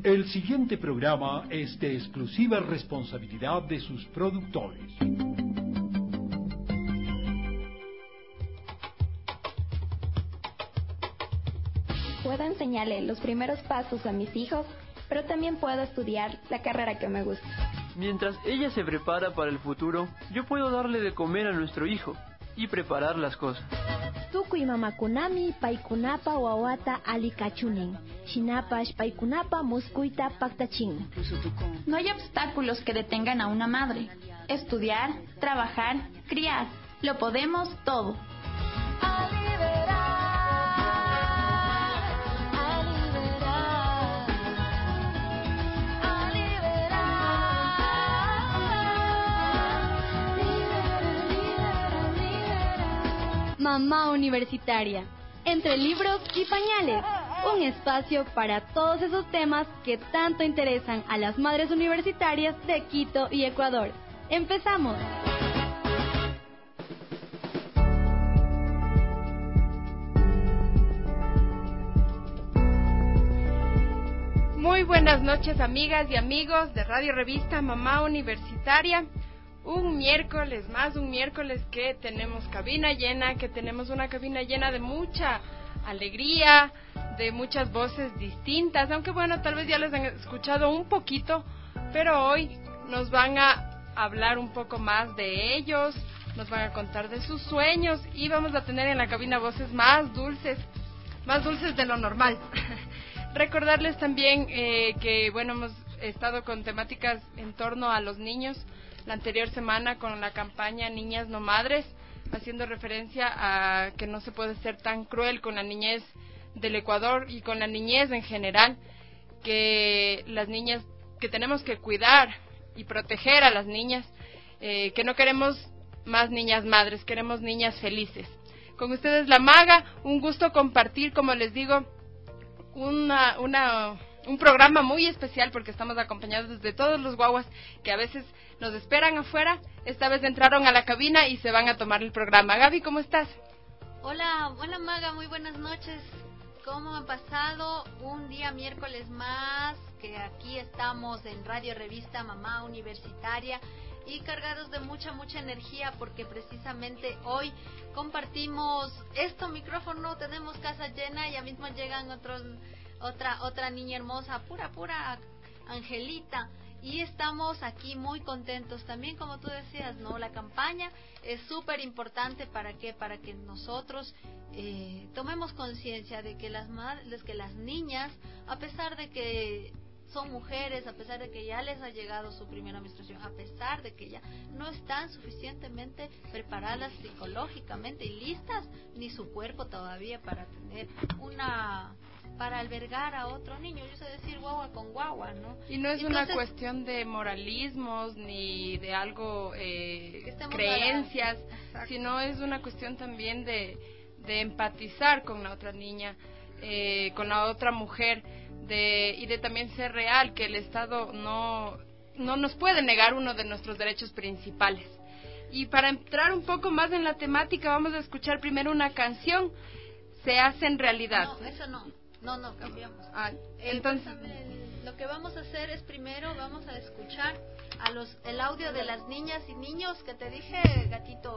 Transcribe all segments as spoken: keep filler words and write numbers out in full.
El siguiente programa es de exclusiva responsabilidad de sus productores. Puedo enseñarle los primeros pasos a mis hijos, pero también puedo estudiar la carrera que me gusta. Mientras ella se prepara para el futuro, yo puedo darle de comer a nuestro hijo y preparar las cosas. Tukuy mamakunami paykunapa wawata alikachunin. Shinapash paykunapa muskuita paktachin. No hay obstáculos que detengan a una madre. Estudiar, trabajar, criar. Lo podemos todo. Mamá Universitaria, entre libros y pañales, un espacio para todos esos temas que tanto interesan a las madres universitarias de Quito y Ecuador. ¡Empezamos! Muy buenas noches, amigas y amigos de Radio Revista Mamá Universitaria. Un miércoles más, un miércoles que tenemos cabina llena, que tenemos una cabina llena de mucha alegría, de muchas voces distintas, aunque bueno, tal vez ya les han escuchado un poquito, pero hoy nos van a hablar un poco más de ellos, nos van a contar de sus sueños y vamos a tener en la cabina voces más dulces, más dulces de lo normal. Recordarles también eh, que bueno, hemos estado con temáticas en torno a los niños, la anterior semana con la campaña Niñas No Madres, haciendo referencia a que no se puede ser tan cruel con la niñez del Ecuador y con la niñez en general, que las niñas, que tenemos que cuidar y proteger a las niñas, eh, que no queremos más niñas madres, queremos niñas felices. Con ustedes La Maga, un gusto compartir, como les digo, una... una un programa muy especial porque estamos acompañados de todos los guaguas que a veces nos esperan afuera. Esta vez entraron a la cabina y se van a tomar el programa. Gaby, ¿cómo estás? Hola, hola Maga, muy buenas noches. ¿Cómo ha pasado? Un día miércoles más que aquí estamos en Radio Revista Mamá Universitaria y cargados de mucha, mucha energía porque precisamente hoy compartimos esto, micrófono, tenemos casa llena, ya mismo llegan otros... Otra otra niña hermosa, pura, pura Angelita. Y estamos aquí muy contentos. También, como tú decías, ¿no? La campaña es súper importante. ¿Para qué? Para que nosotros eh, tomemos conciencia de que las madres, que las niñas, a pesar de que son mujeres, a pesar de que ya les ha llegado su primera menstruación, a pesar de que ya no están suficientemente preparadas psicológicamente y listas, ni su cuerpo todavía para tener una... para albergar a otro niño, yo sé decir guagua con guagua, ¿no? Y no es Entonces, una cuestión de moralismos ni de algo, eh, creencias, sino es una cuestión también de, de empatizar con la otra niña, eh, con la otra mujer, de y de también ser real, que el Estado no, no nos puede negar uno de nuestros derechos principales. Y para entrar un poco más en la temática, vamos a escuchar primero una canción, Se Hacen Realidad. No, eso no. No, no, cambiamos. Ah, entonces, el, lo que vamos a hacer es primero vamos a escuchar a los el audio de las niñas y niños que te dije, gatito.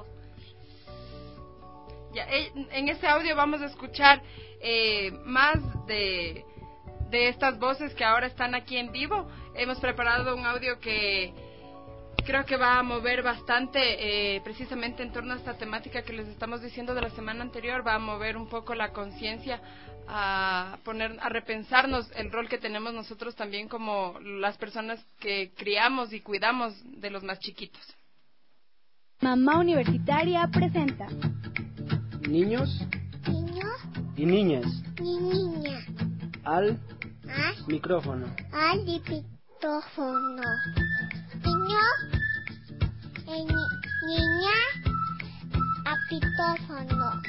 Ya, en ese audio vamos a escuchar eh, más de, de estas voces que ahora están aquí en vivo. Hemos preparado un audio que creo que va a mover bastante, eh, precisamente en torno a esta temática que les estamos diciendo de la semana anterior, va a mover un poco la conciencia, a poner, a repensarnos el rol que tenemos nosotros también como las personas que criamos y cuidamos de los más chiquitos. Mamá Universitaria presenta Niños, niños y niñas, y niñas, al, al micrófono, al micrófono, niños, y ni, niña, a micrófono.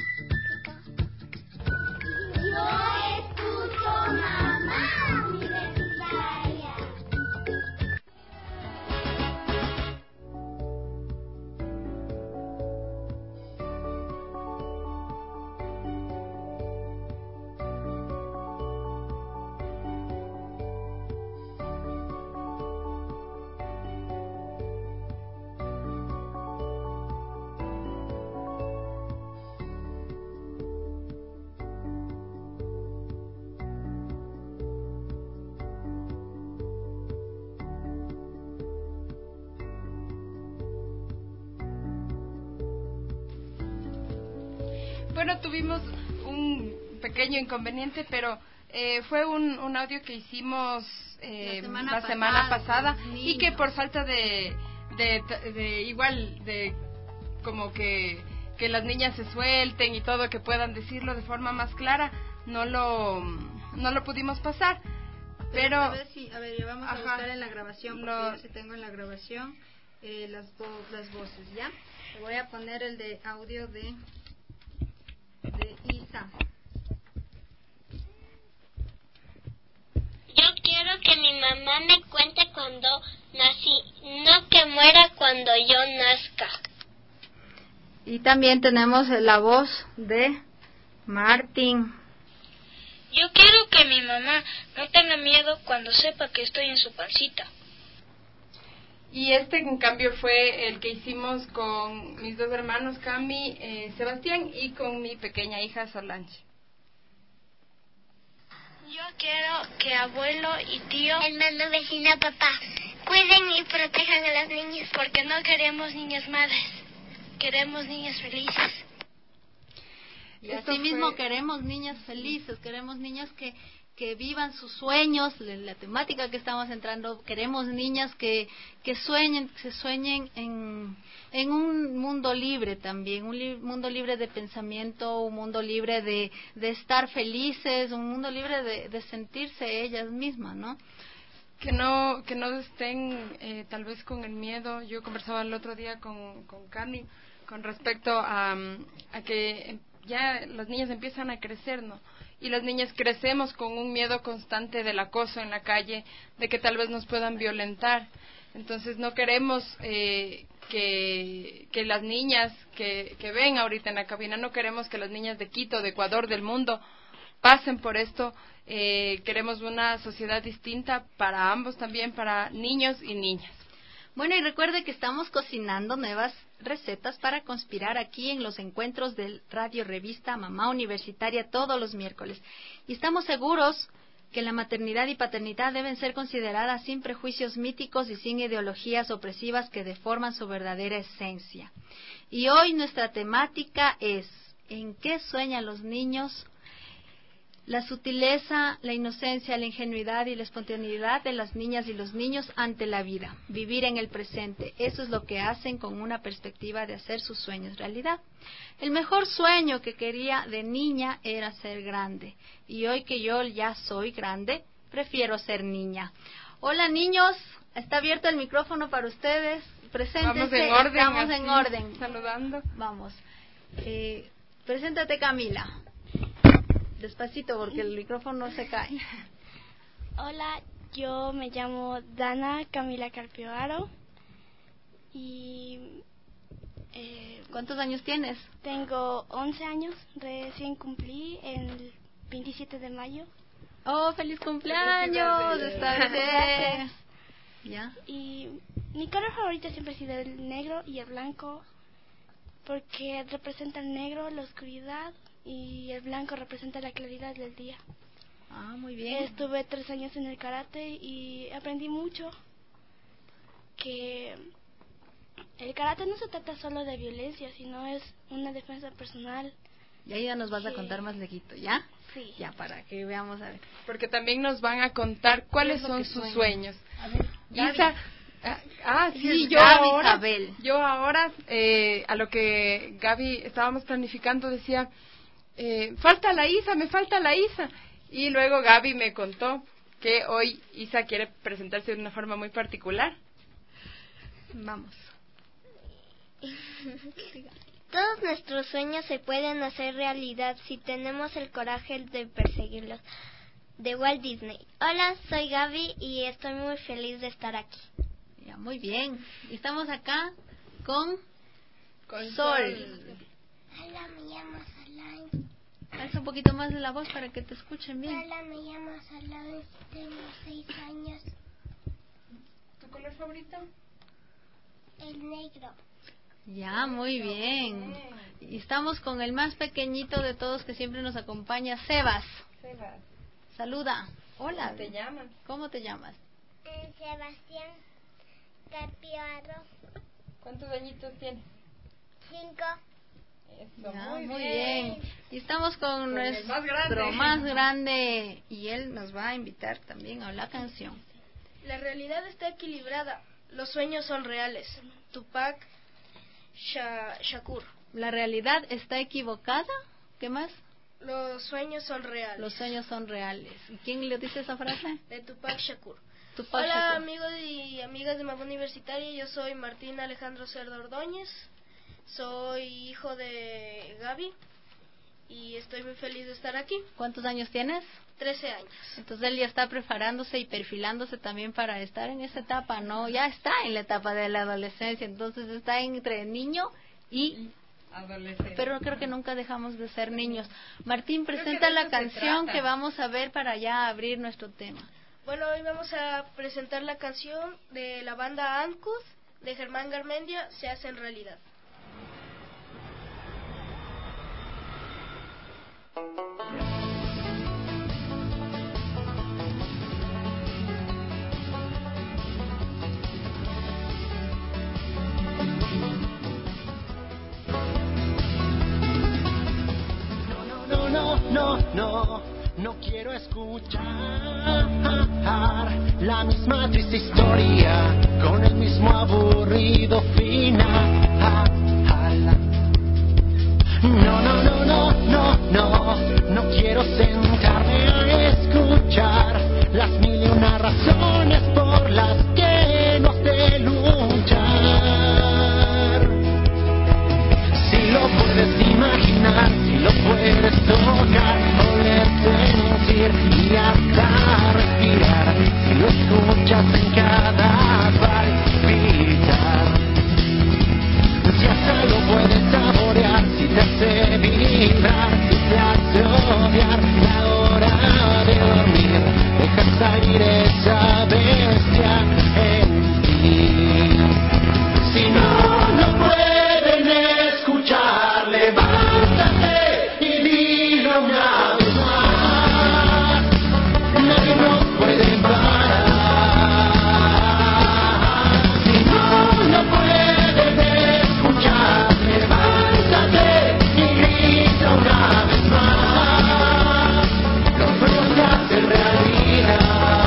Yo escucho Mamá Universitaria. bueno, tuvimos un pequeño inconveniente, pero eh, fue un, un audio que hicimos eh, la semana, la semana pasada, pasada y que por falta de, de, de igual, de como que, que las niñas se suelten y todo, que puedan decirlo de forma más clara, no lo, no lo pudimos pasar. Pero, a ver, si, a ver, ya vamos ajá, a buscar en la grabación, porque lo, yo sí tengo en la grabación eh, las, vo las voces, ¿ya? Le voy a poner el de audio de, de Isa. Yo quiero que mi mamá me cuente cuando nací, no que muera cuando yo nazca. Y también tenemos la voz de Martín. Yo quiero que mi mamá no tenga miedo cuando sepa que estoy en su pancita. Y este, en cambio, fue el que hicimos con mis dos hermanos, Cami, eh, Sebastián, y con mi pequeña hija, Solange. Yo quiero que abuelo y tío, hermano, vecina, papá, cuiden y protejan a las niñas, porque no queremos niñas malas, queremos niñas felices. Y así mismo queremos niñas felices, queremos niñas que, que vivan sus sueños, la temática que estamos entrando, queremos niñas que, que sueñen, que se sueñen en, en un mundo libre también, un li mundo libre de pensamiento, un mundo libre de, de estar felices, un mundo libre de, de sentirse ellas mismas, ¿no? Que no, que no estén eh, tal vez con el miedo. Yo conversaba el otro día con, con Cami con respecto a, a que ya las niñas empiezan a crecer, ¿no? Y las niñas crecemos con un miedo constante del acoso en la calle, de que tal vez nos puedan violentar. Entonces no queremos eh, que, que las niñas que, que ven ahorita en la cabina, no queremos que las niñas de Quito, de Ecuador, del mundo, pasen por esto. Eh, queremos una sociedad distinta para ambos también, para niños y niñas. Bueno, y recuerde que estamos cocinando nuevas recetas para conspirar aquí en los encuentros del Radio Revista Mamá Universitaria todos los miércoles. Y estamos seguros que la maternidad y paternidad deben ser consideradas sin prejuicios míticos y sin ideologías opresivas que deforman su verdadera esencia. Y hoy nuestra temática es ¿en qué sueñan los niños? La sutileza, la inocencia, la ingenuidad y la espontaneidad de las niñas y los niños ante la vida. Vivir en el presente. Eso es lo que hacen con una perspectiva de hacer sus sueños realidad. El mejor sueño que quería de niña era ser grande. Y hoy que yo ya soy grande, prefiero ser niña. Hola niños, está abierto el micrófono para ustedes. Preséntense. Vamos en orden. Estamos así, en orden. Saludando. Vamos. Eh, preséntate, Camila. Despacito porque el micrófono se cae. Hola, yo me llamo Dana Camila Carpioaro y eh, ¿cuántos años tienes? Tengo once años, recién cumplí el veintisiete de mayo. ¡Oh, feliz cumpleaños! Está bien. ¿Ya? Y mi color favorito siempre ha sido el negro y el blanco porque representa el negro, la oscuridad, y el blanco representa la claridad del día. Ah, muy bien. Estuve tres años en el karate y aprendí mucho. Que el karate no se trata solo de violencia, sino es una defensa personal. Y ahí ya nos vas que... a contar más leguito, ¿ya? Sí. Ya, para que veamos, a ver. Porque también nos van a contar cuáles son sus sueño? sueños. A ver, Isa, ah, ah sí, yo Gaby ahora, Isabel. yo ahora, eh, a lo que Gaby estábamos planificando, decía... Eh, falta la Isa, me falta la Isa. Y luego Gaby me contó que hoy Isa quiere presentarse de una forma muy particular. Vamos. Todos nuestros sueños se pueden hacer realidad si tenemos el coraje de perseguirlos. De Walt Disney. Hola, soy Gaby y estoy muy feliz de estar aquí. Ya, muy bien. Estamos acá con, con Sol. Sol. Hola, me llamo Solange. Alza un poquito más de la voz para que te escuchen bien. Hola, me llamo Solange, tengo seis años. ¿Tu color favorito? El negro. Ya, muy bien. Y estamos con el más pequeñito de todos que siempre nos acompaña, Sebas. Sebas. Saluda. Hola. ¿Cómo te llamas? ¿Cómo te llamas? Eh, Sebastián Carpioaro. ¿Cuántos añitos tienes? Cinco. Eso, Ya, muy, muy bien. bien. Y estamos con, Con el nuestro más grande. más grande y él nos va a invitar también a la canción. La realidad está equilibrada. Los sueños son reales. Tupac Sha- Shakur. La realidad está equivocada. ¿Qué más? Los sueños son reales. Los sueños son reales. ¿Y quién le dice esa frase? De Tupac Shakur. Tupac Hola Shakur. amigos y amigas de Mamá Universitaria, yo soy Martín Alejandro Cerda Ordóñez, soy hijo de Gaby y estoy muy feliz de estar aquí. ¿Cuántos años tienes? trece años. Entonces él ya está preparándose y perfilándose también para estar en esa etapa, ¿no? Ya está en la etapa de la adolescencia, entonces está entre niño y adolescente. Pero creo que nunca dejamos de ser niños. Martín, Creo presenta que de la eso se canción trata. que vamos a ver para ya abrir nuestro tema. Bueno, hoy vamos a presentar la canción de la banda Ancud de Germán Garmendia, Se hace en realidad. No, no, no, no, no quiero escuchar la misma triste historia con el mismo aburrido final. No, no, no, no, no, no, no quiero sentarme a escuchar las mil y una razones por las que no sé luchar. Si lo puedes imaginar, si lo puedes tocar, oler, sentir y hasta respirar, si lo escuchas en cada palpitar, si hasta lo puedes saborear, si te hace vibrar, si te hace odiar la hora de dormir, deja salir esa bestia en ti. Si no, no pueden escuchar, levántate y dilo una vez más. Nadie nos puede parar. Si no, no pueden escuchar, levántate y grita una vez más. Los sueños se hacen realidad.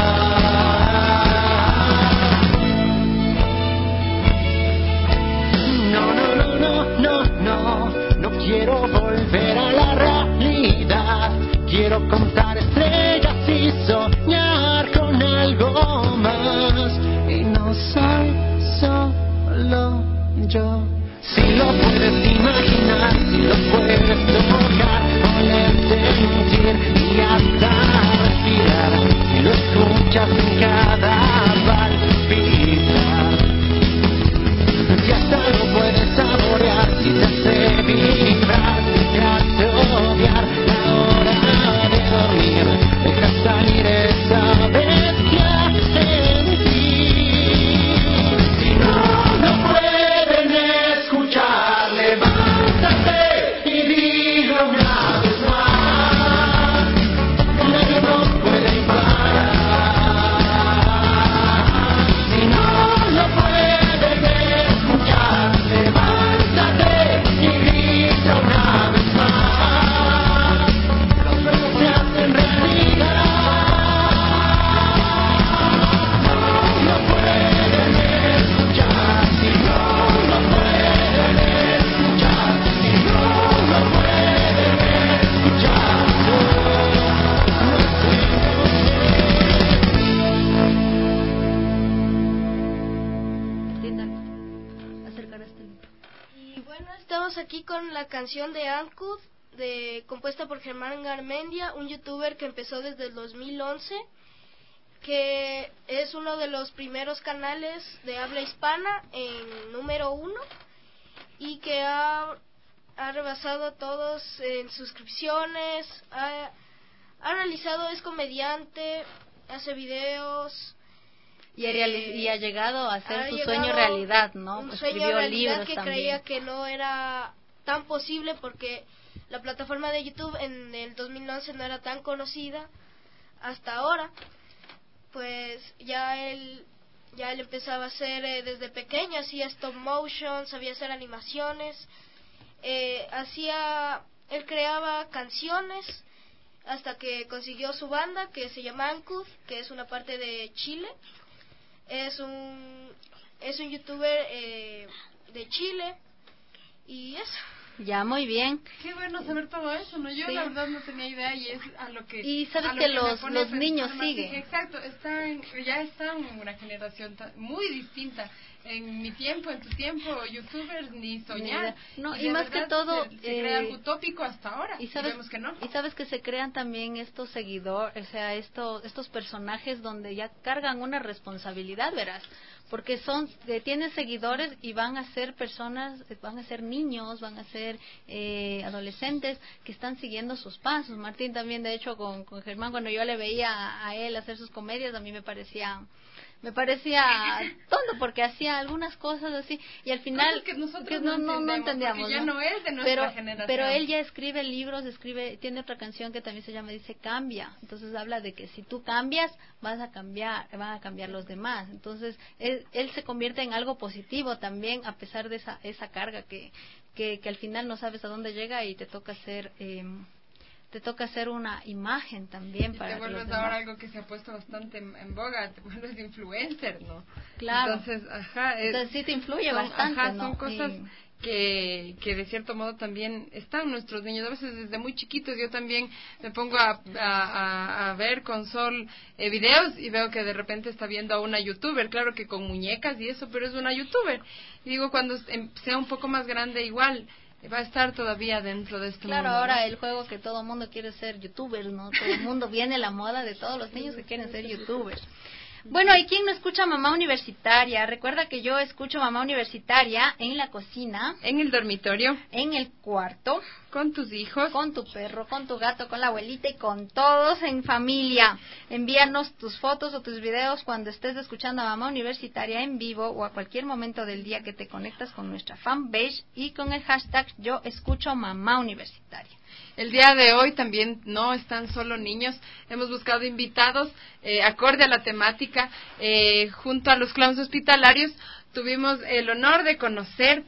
No, no, no, no, no, no, no quiero volver a la realidad. Quiero contar estrellas y soñar con algo más. Y no soy solo yo. Si lo puedes imaginar, si lo puedes tocar, oler, sentir y hasta respirar, si lo escuchas en cada palpitar, si hasta lo puedes saborear, si te hace vibrar, si te hace odiar la hora de dormir, deja salir esa bestia en ti. Si no, no pueden escuchar, levántate y dilo una vez más. Nadie nos puede parar. Si no, no pueden escuchar, levántate y grita una vez más. Los sueños se hacen realidad. No, no pueden escuchar, si no, no pueden escuchar, si no, no pueden escuchar. No, no sé, Martín, dale. Acercar este libro. Y bueno, estamos aquí con la canción de Ancud, de, compuesta por Germán Garmendia, un youtuber que empezó desde el dos mil once, que es uno de los primeros canales de habla hispana en número uno y que ha, ha rebasado a todos en suscripciones, ha, ha realizado, es comediante, hace videos. Y, ha reali- eh, y ha llegado a hacer ha su llegado sueño realidad, ¿no? Un Escribió sueño realidad libros que también. creía que no era tan posible porque la plataforma de YouTube en el dos mil once no era tan conocida hasta ahora. Pues ya él ya él empezaba a hacer eh, desde pequeño, hacía stop motion, sabía hacer animaciones. eh, hacía, él creaba canciones hasta que consiguió su banda que se llama Ancud, que es una parte de Chile. Es un es un youtuber eh, de Chile y eso. Ya, muy bien. Qué bueno saber todo eso, ¿no? Yo Sí. la verdad no tenía idea y es a lo que... Y sabes a lo que me los- pone a los pensar niños más, siguen. que exacto, están, ya están en una generación ta- muy distinta. En mi tiempo, en tu tiempo, youtubers ni soñar. No, y de más que verdad todo, Se, se crea eh, algo utópico hasta ahora. Y sabes, vemos que no. y sabes que se crean también estos seguidores, o sea, estos, estos personajes donde ya cargan una responsabilidad, verás. Porque son, eh, tienen seguidores y van a ser personas, eh, van a ser niños, van a ser eh, adolescentes que están siguiendo sus pasos. Martín también, de hecho, con, con Germán, cuando yo le veía a, a él hacer sus comedias, a mí me parecía... me parecía tonto porque hacía algunas cosas así y al final Cosas que nosotros que no no, no, no entendemos, entendíamos porque ya ¿no? no es de nuestra pero, generación. pero él ya escribe libros, escribe, tiene otra canción que también se llama, dice cambia, entonces habla de que si tú cambias vas a cambiar, van a cambiar los demás, entonces él, él se convierte en algo positivo también a pesar de esa esa carga que que, que al final no sabes a dónde llega y te toca hacer eh, te toca hacer una imagen también Y para te vuelves los ahora demás. algo que se ha puesto bastante en, en boga, te vuelves influencer, ¿no? Claro. Entonces, ajá. Es, Entonces sí te influye son, bastante, ajá, ¿no? son cosas Y- que, que de cierto modo también están nuestros niños. A veces desde muy chiquitos yo también me pongo a, a, a, a ver con Sol eh, videos y veo que de repente está viendo a una youtuber, claro que con muñecas y eso, pero es una youtuber. Y digo, cuando em- sea un poco más grande igual va a estar todavía dentro de este Claro, mundo, ahora ¿no? el juego que todo el mundo quiere ser youtuber, ¿no? Todo el mundo viene la moda de todos los niños que quieren ser youtubers. Bueno, ¿y quién no escucha Mamá Universitaria? Recuerda que yo escucho Mamá Universitaria en la cocina, en el dormitorio, en el cuarto, con tus hijos, con tu perro, con tu gato, con la abuelita y con todos en familia. Envíanos tus fotos o tus videos cuando estés escuchando a Mamá Universitaria en vivo o a cualquier momento del día que te conectas con nuestra fanpage y con el hashtag Yo Escucho Mamá Universitaria. El día de hoy también no están solo niños, hemos buscado invitados eh, acorde a la temática. Eh, junto a los clowns hospitalarios tuvimos el honor de conocer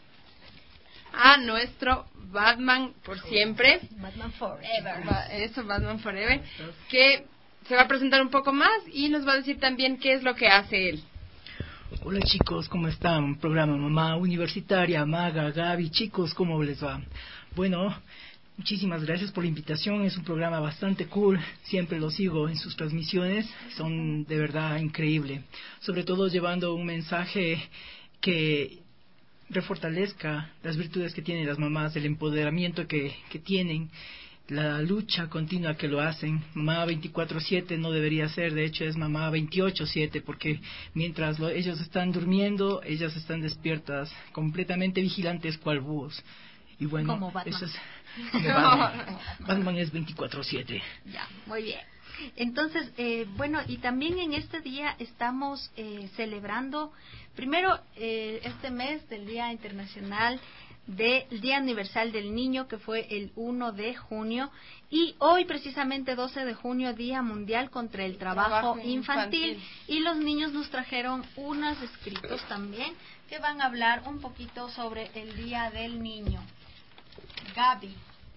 a nuestro Batman por siempre. Batman Forever. Ba- Eso, Batman Forever, que se va a presentar un poco más y nos va a decir también qué es lo que hace él. Hola chicos, ¿cómo están? Programa Mamá Universitaria, Maga, Gaby, chicos, ¿cómo les va? Bueno, muchísimas gracias por la invitación, es un programa bastante cool, siempre lo sigo en sus transmisiones, son de verdad increíble, sobre todo llevando un mensaje que refortalezca las virtudes que tienen las mamás, el empoderamiento que, que tienen, la lucha continua que lo hacen. Mamá veinticuatro siete no debería ser, de hecho es mamá veintiocho siete, porque mientras lo, ellos están durmiendo, ellas están despiertas, completamente vigilantes cual búhos. Y bueno, Como Batman. eso es... Batman. Batman es veinticuatro siete. Ya, muy bien. Entonces, eh, bueno, y también en este día estamos eh, celebrando, primero, eh, este mes del Día Internacional del Día Universal del Niño, que fue el uno de junio, y hoy precisamente doce de junio, Día Mundial contra el Trabajo, Trabajo infantil. infantil. Y los niños nos trajeron unos escritos también que van a hablar un poquito sobre el Día del Niño. Gaby.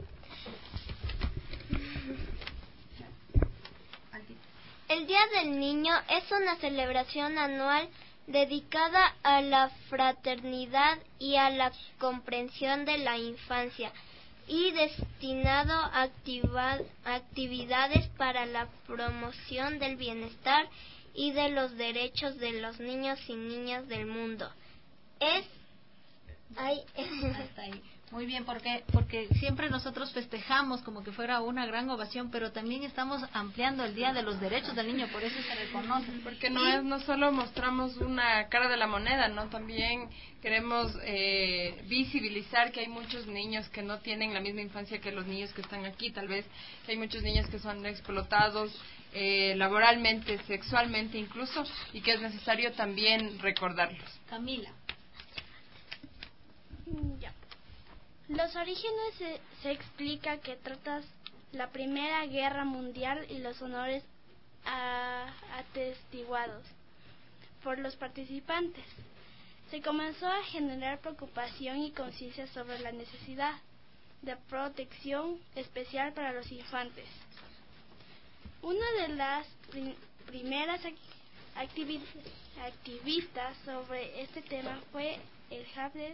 El Día del Niño es una celebración anual dedicada a la fraternidad y a la comprensión de la infancia y destinado a activa- actividades para la promoción del bienestar y de los derechos de los niños y niñas del mundo. Es... Ay, Hasta ahí. Muy bien, porque porque siempre nosotros festejamos como que fuera una gran ovación, pero también estamos ampliando el Día de los Derechos del Niño, por eso se reconoce. Porque no Y- es no solo mostramos una cara de la moneda, no, también queremos eh, visibilizar que hay muchos niños que no tienen la misma infancia que los niños que están aquí, tal vez que hay muchos niños que son explotados eh, laboralmente, sexualmente incluso, y que es necesario también recordarlos. Camila. Ya. Los orígenes se, se explica que trata la Primera Guerra Mundial y los honores a, atestiguados por los participantes. Se comenzó a generar preocupación y conciencia sobre la necesidad de protección especial para los infantes. Una de las prim primeras activi activistas sobre este tema fue el Hab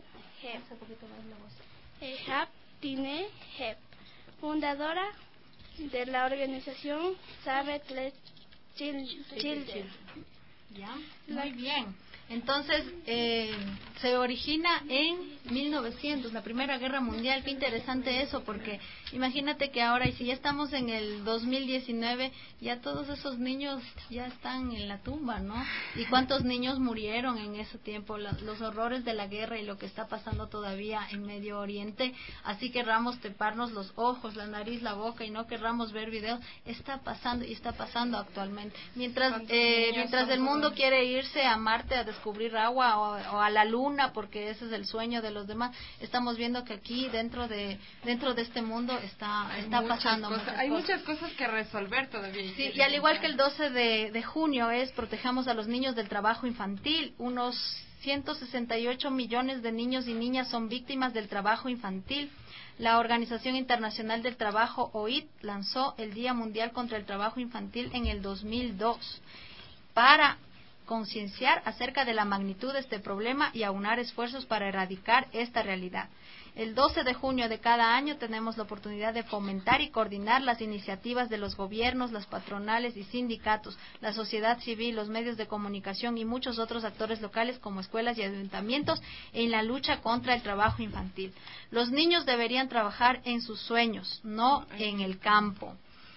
Tine Hep, fundadora de la organización Save the Children. Ya, muy bien. Entonces, eh, se origina en mil novecientos, la Primera Guerra Mundial. Qué interesante eso, porque imagínate que ahora, y si ya estamos en el dos mil diecinueve, ya todos esos niños ya están en la tumba, ¿no? ¿Y cuántos niños murieron en ese tiempo? Los, los horrores de la guerra y lo que está pasando todavía en Medio Oriente. Así querramos taparnos los ojos, la nariz, la boca y no querramos ver videos. Está pasando y está pasando actualmente. Mientras, eh, mientras el mundo quiere irse a Marte a descubrir agua o, o a la luna, porque ese es el sueño de los demás, estamos viendo que aquí dentro de dentro de este mundo está hay está muchas pasando cosas, muchas hay cosas. muchas cosas que resolver todavía. Sí, y al igual que el doce de junio es protejamos a los niños del trabajo infantil. Unos ciento sesenta y ocho millones de niños y niñas son víctimas del trabajo infantil. La Organización Internacional del Trabajo, O I T, lanzó el Día Mundial contra el Trabajo Infantil en el dos mil dos para concienciar acerca de la magnitud de este problema y aunar esfuerzos para erradicar esta realidad. El doce de junio de cada año tenemos la oportunidad de fomentar y coordinar las iniciativas de los gobiernos, las patronales y sindicatos, la sociedad civil, los medios de comunicación y muchos otros actores locales como escuelas y ayuntamientos en la lucha contra el trabajo infantil. Los niños deberían trabajar en sus sueños, no en el campo.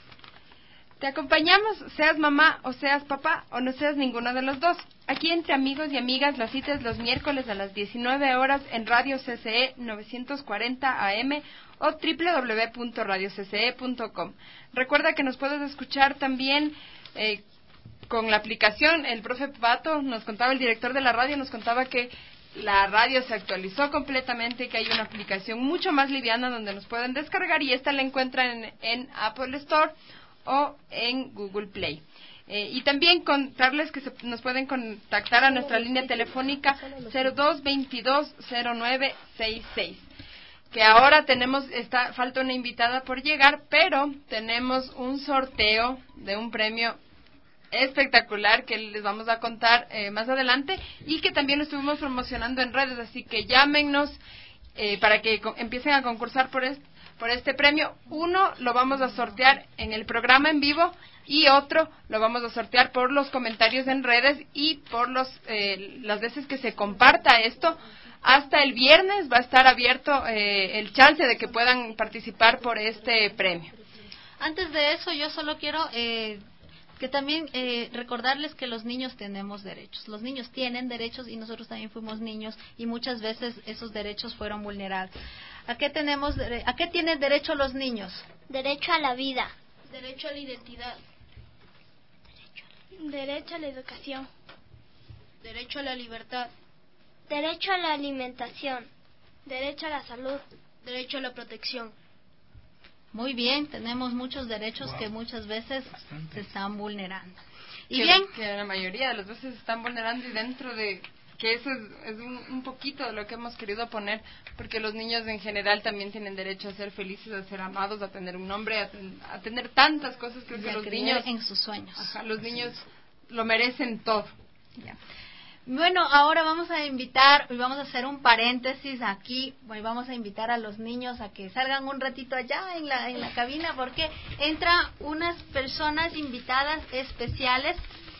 Te acompañamos, seas mamá o seas papá o no seas ninguno de los dos. Aquí entre amigos y amigas la cita es los miércoles a las diecinueve horas en Radio C C E novecientos cuarenta A M o doble u doble u doble u punto radio c c e punto com. Recuerda que nos puedes escuchar también eh, con la aplicación. El profe Pato nos contaba, el director de la radio nos contaba que la radio se actualizó completamente, que hay una aplicación mucho más liviana donde nos pueden descargar y esta la encuentran en, en Apple Store o en Google Play. Eh, y también contarles que se, nos pueden contactar a nuestra línea telefónica cero dos veintidós cero nueve sesenta y seis. Que ahora tenemos, está, falta una invitada por llegar, pero tenemos un sorteo de un premio espectacular que les vamos a contar eh, más adelante y que también lo estuvimos promocionando en redes, así que llámenos eh, para que co- empiecen a concursar por este por este premio. Uno lo vamos a sortear en el programa en vivo y otro lo vamos a sortear por los comentarios en redes y por los eh, las veces que se comparta esto. Hasta el viernes va a estar abierto eh, el chance de que puedan participar por este premio. Antes de eso, yo solo quiero eh, que también eh, recordarles que los niños tenemos derechos. Los niños tienen derechos y nosotros también fuimos niños y muchas veces esos derechos fueron vulnerados. ¿A qué tenemos, a qué tienen derecho los niños? Derecho a la vida. Derecho a la identidad. Derecho a la educación. Derecho a la libertad. Derecho a la alimentación. Derecho a la salud. Derecho a la protección. Muy bien, tenemos muchos derechos wow. que muchas veces Bastante. se están vulnerando. Y que, bien, que la mayoría de las veces se están vulnerando y dentro de que eso es, es un, un poquito de lo que hemos querido poner, porque los niños en general también tienen derecho a ser felices, a ser amados, a tener un nombre, a, ten, a tener tantas cosas. Creo que los niños en sus sueños. Ajá, los niños lo merecen todo. Ya. Bueno, ahora vamos a invitar, y vamos a hacer un paréntesis aquí, y vamos a invitar a los niños a que salgan un ratito allá en la en la cabina, porque entra unas personas invitadas especiales.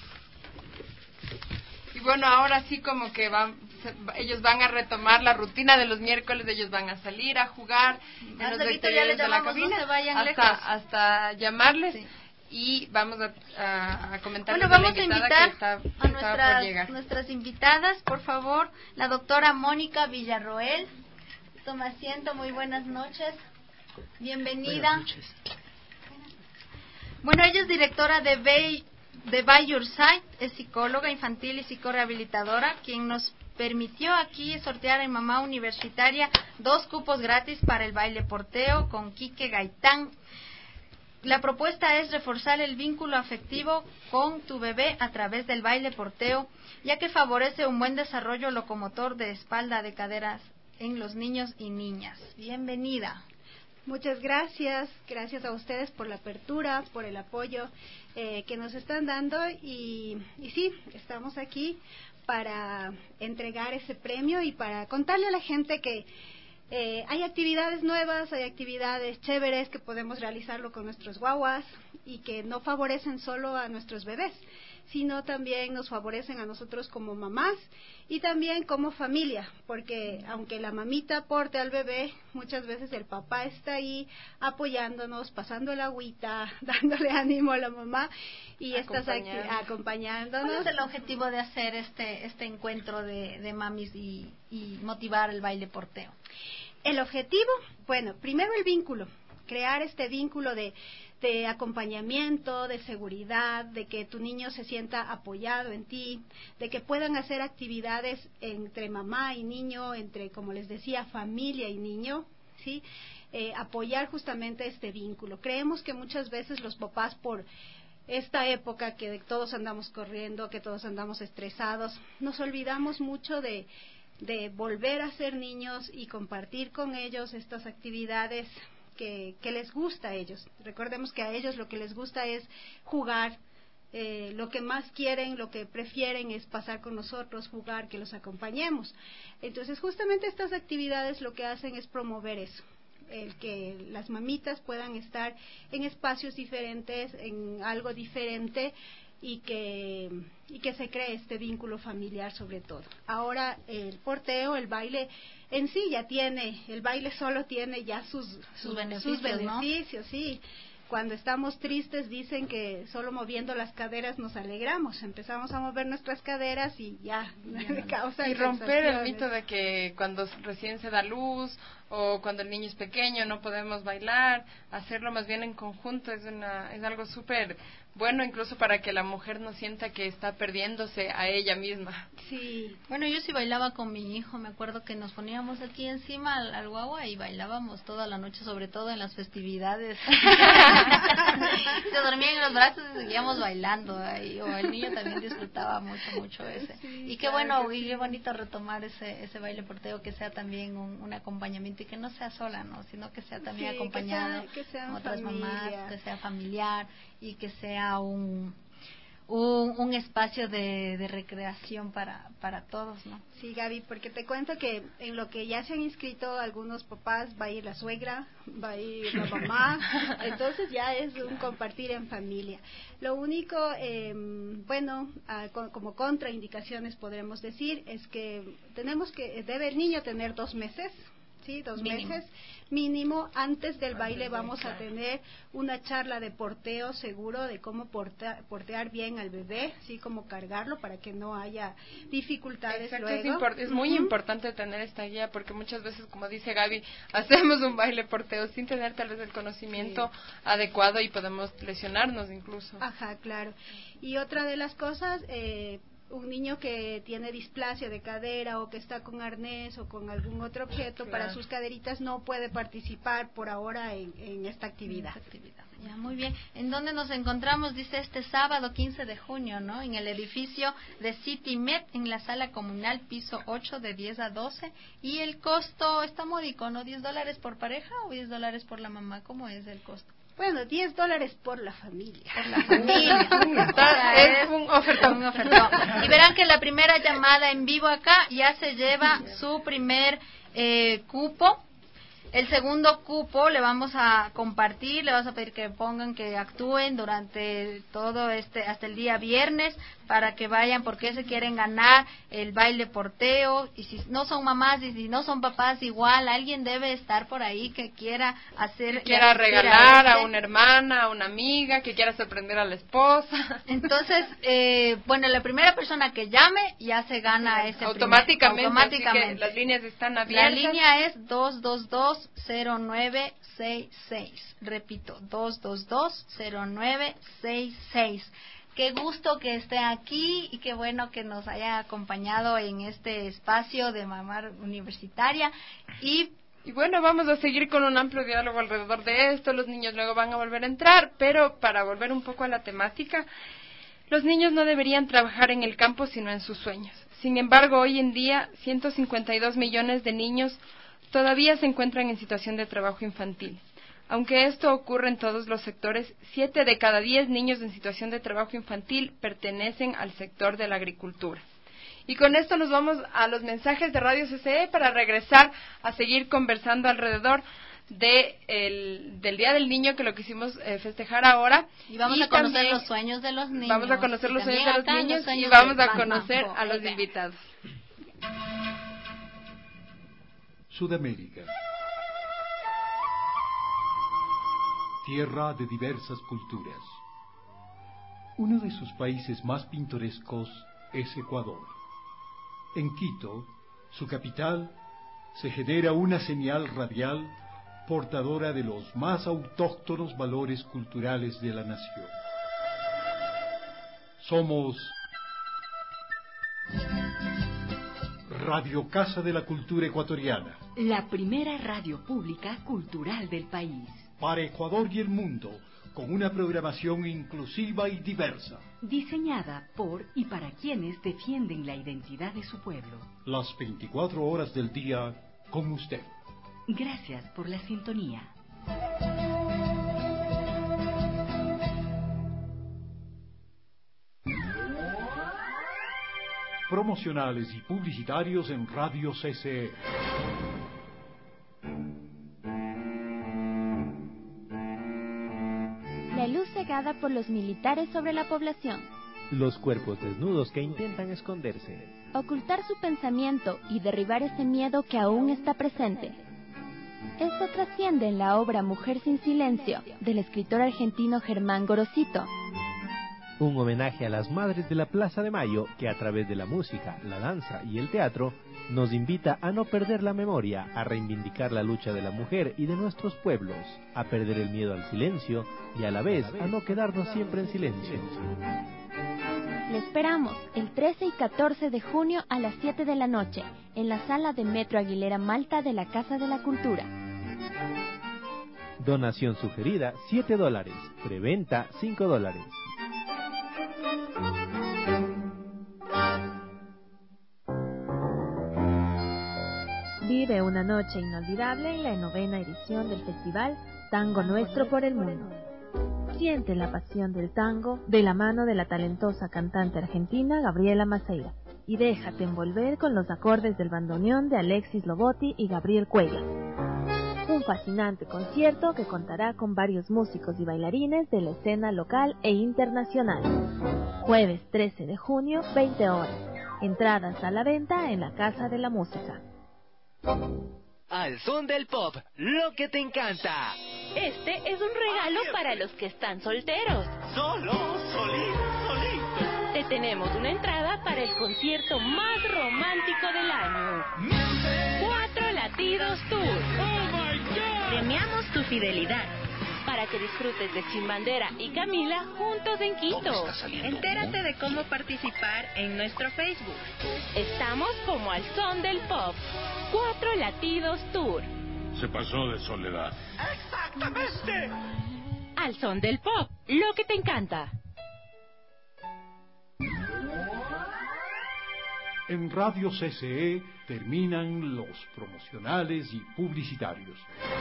Y bueno, ahora sí como que van, ellos van a retomar la rutina de los miércoles, ellos van a salir a jugar en Más los ya exteriores de la cabina, no se vayan hasta, lejos. hasta llamarles. Sí. Y vamos a, a, a comentarles bueno, vamos de la a invitar que está, a que nuestras, por llegar. nuestras invitadas, por favor, la doctora Mónica Villarroel. Toma asiento, muy buenas noches. Bienvenida. Buenas noches. Bueno, ella es directora de Bay, de By Your Side, es psicóloga infantil y psicorehabilitadora, quien nos permitió aquí sortear en Mamá Universitaria dos cupos gratis para el baile porteo con Quique Gaitán. La propuesta es reforzar el vínculo afectivo con tu bebé a través del baile porteo, ya que favorece un buen desarrollo locomotor de espalda, de caderas en los niños y niñas. Bienvenida. Muchas gracias, gracias a ustedes por la apertura, por el apoyo eh, que nos están dando y, y sí, estamos aquí para entregar ese premio y para contarle a la gente que eh, hay actividades nuevas, hay actividades chéveres que podemos realizarlo con nuestros guaguas y que no favorecen solo a nuestros bebés, sino también nos favorecen a nosotros como mamás y también como familia, porque aunque la mamita porte al bebé, muchas veces el papá está ahí apoyándonos, pasando el agüita, dándole ánimo a la mamá y estás aquí acompañándonos. ¿Cuál es el objetivo de hacer este este encuentro de, de mamis y, y motivar el baile porteo? El objetivo, bueno, primero el vínculo, crear este vínculo de de acompañamiento, de seguridad, de que tu niño se sienta apoyado en ti, de que puedan hacer actividades entre mamá y niño, entre, como les decía, familia y niño, ¿sí? Eh, apoyar justamente este vínculo. Creemos que muchas veces los papás, por esta época que todos andamos corriendo, que todos andamos estresados, nos olvidamos mucho de, de volver a ser niños y compartir con ellos estas actividades Que, que les gusta a ellos. Recordemos que a ellos lo que les gusta es jugar, eh, lo que más quieren, lo que prefieren es pasar con nosotros, jugar, que los acompañemos. Entonces justamente estas actividades lo que hacen es promover eso, el que las mamitas puedan estar en espacios diferentes, en algo diferente y que y que se cree este vínculo familiar sobre todo. Ahora el porteo, el baile en sí ya tiene, el baile solo tiene ya sus sus, sus beneficios, sus beneficios ¿no? Sí. Cuando estamos tristes dicen que solo moviendo las caderas nos alegramos, empezamos a mover nuestras caderas y ya, ya. causa y romper el mito de que cuando recién se da luz o cuando el niño es pequeño no podemos bailar, hacerlo más bien en conjunto es una es algo súper bueno, incluso para que la mujer no sienta que está perdiéndose a ella misma. Sí. Bueno, yo sí bailaba con mi hijo, me acuerdo que nos poníamos aquí encima al, al guagua y bailábamos toda la noche, sobre todo en las festividades. Se dormía en los brazos y seguíamos bailando, ahí, o el niño también disfrutaba mucho, mucho ese. Sí, y qué claro bueno, y qué sí. bonito retomar ese ese baile porteo, que sea también un, un acompañamiento y que no sea sola, no, sino que sea también sí, acompañado que sea, que con otras familia. mamás, que sea familiar y que sea un un, un espacio de, de recreación para para todos, ¿no? Sí, Gaby, porque te cuento que en lo que ya se han inscrito algunos papás, va a ir la suegra, va a ir la mamá, entonces ya es un compartir en familia. Lo único, eh, bueno, ah, con, como contraindicaciones podremos decir, es que tenemos que, debe el niño tener dos meses, sí, dos mínimo. meses mínimo. Antes del baile vamos a tener una charla de porteo seguro, de cómo porta, portear bien al bebé, sí, cómo cargarlo para que no haya dificultades. Exacto, luego. Es, import, es muy uh-huh. importante tener esta guía, porque muchas veces, como dice Gaby, hacemos un baile porteo sin tener tal vez el conocimiento sí. adecuado y podemos lesionarnos incluso. Ajá, claro. Y otra de las cosas, eh, un niño que tiene displasia de cadera o que está con arnés o con algún otro objeto claro. para sus caderitas no puede participar por ahora en, en esta actividad. Esta actividad. Ya, muy bien. ¿En dónde nos encontramos? Dice este sábado quince de junio, ¿no? En el edificio de City Med, en la sala comunal, piso ocho, de diez a doce. Y el costo está módico, ¿no? ¿diez dólares por pareja o diez dólares por la mamá? ¿Cómo es el costo? Bueno, diez dólares por la familia. Por la familia. Está, es un ofertón. un ofertón. Y verán que la primera llamada en vivo acá ya se lleva su primer eh, cupo. El segundo cupo le vamos a compartir, le vamos a pedir que pongan, que actúen durante todo este, hasta el día viernes, para que vayan, porque se quieren ganar el baile porteo. Y si no son mamás y si no son papás, igual alguien debe estar por ahí que quiera hacer, que quiera regalar a, este. a una hermana, a una amiga, que quiera sorprender a la esposa. Entonces, eh, bueno, la primera persona que llame ya se gana sí, ese automáticamente, primer, automáticamente. Así que las líneas están abiertas. La línea es dos dos dos cero nueve seis seis. Repito, dos dos dos cero nueve seis seis. Qué gusto que esté aquí y qué bueno que nos haya acompañado en este espacio de Mamá Universitaria. Y, y bueno, vamos a seguir con un amplio diálogo alrededor de esto. Los niños luego van a volver a entrar, pero para volver un poco a la temática, los niños no deberían trabajar en el campo sino en sus sueños. Sin embargo, hoy en día, ciento cincuenta y dos millones de niños todavía se encuentran en situación de trabajo infantil. Aunque esto ocurre en todos los sectores, siete de cada diez niños en situación de trabajo infantil pertenecen al sector de la agricultura. Y con esto nos vamos a los mensajes de Radio C C E para regresar a seguir conversando alrededor de el, del Día del Niño, que lo quisimos eh, festejar ahora. Y vamos y a conocer los sueños de los niños. Vamos a conocer los sueños de los niños los y vamos a Batman. conocer a los Venga. invitados. Sudamérica. Tierra de diversas culturas. Uno de sus países más pintorescos es Ecuador. En Quito, su capital, se genera una señal radial portadora de los más autóctonos valores culturales de la nación. Somos Radio Casa de la Cultura Ecuatoriana, la primera radio pública cultural del país. Para Ecuador y el mundo, con una programación inclusiva y diversa. Diseñada por y para quienes defienden la identidad de su pueblo. Las veinticuatro horas del día con usted. Gracias por la sintonía. Promocionales y publicitarios en Radio C C E. La luz cegada por los militares sobre la población. Los cuerpos desnudos que intentan esconderse. Ocultar su pensamiento y derribar ese miedo que aún está presente. Esto trasciende en la obra Mujer sin silencio, del escritor argentino Germán Gorosito. Un homenaje a las madres de la Plaza de Mayo que a través de la música, la danza y el teatro nos invita a no perder la memoria, a reivindicar la lucha de la mujer y de nuestros pueblos, a perder el miedo al silencio y a la vez a no quedarnos siempre en silencio. Le esperamos el trece y catorce de junio a las siete de la noche en la sala de Metro Aguilera Malta de la Casa de la Cultura. Donación sugerida siete dólares, preventa cinco dólares. Vive una noche inolvidable en la novena edición del festival Tango Nuestro por el Mundo. Siente la pasión del tango de la mano de la talentosa cantante argentina Gabriela Maceira y déjate envolver con los acordes del bandoneón de Alexis Lobotti y Gabriel Cuellar. Un fascinante concierto que contará con varios músicos y bailarines de la escena local e internacional. Jueves trece de junio, veinte horas. Entradas a la venta en la Casa de la Música. Al son del pop, lo que te encanta. Este es un regalo para los que están solteros. Solo, solito, solito. Te tenemos una entrada para el concierto más romántico del año. Cuatro Latidos Tour. Oh my God. Premiamos tu fidelidad para que disfrutes de Sin Bandera y Camila juntos en Quito. Entérate de cómo participar en nuestro Facebook. Estamos como al son del pop. Cuatro Latidos Tour. Se pasó de soledad. ¡Exactamente! Al son del pop, lo que te encanta. En Radio C C E terminan los promocionales y publicitarios.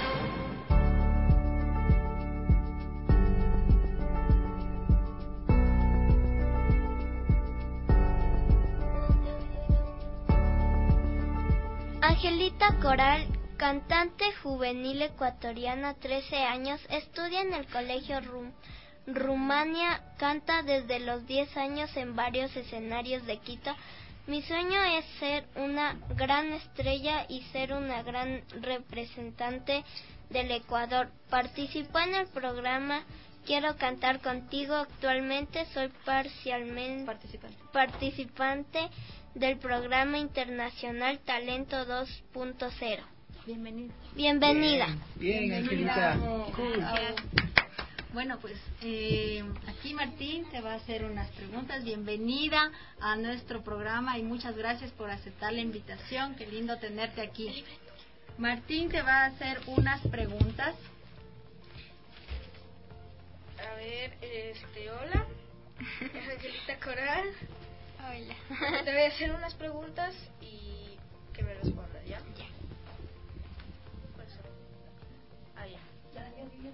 Angelita Coral, cantante juvenil ecuatoriana, trece años, estudia en el Colegio Rum Rumania, canta desde los diez años en varios escenarios de Quito. Mi sueño es ser una gran estrella y ser una gran representante del Ecuador. Participó en el programa Quiero cantar contigo. Actualmente soy parcialmente participante, participante del programa internacional Talento dos punto cero. Bienvenida. Bienvenida. Bien, bien Angelita. Cool. Bueno, pues eh, aquí Martín te va a hacer unas preguntas. Bienvenida a nuestro programa y muchas gracias por aceptar la invitación. Qué lindo tenerte aquí. Martín te va a hacer unas preguntas. A ver, este, hola. Angelita Coral. Hola. Te voy a hacer unas preguntas y que me respondas, ¿ya? Ya. Ah, ya. Ya, ya.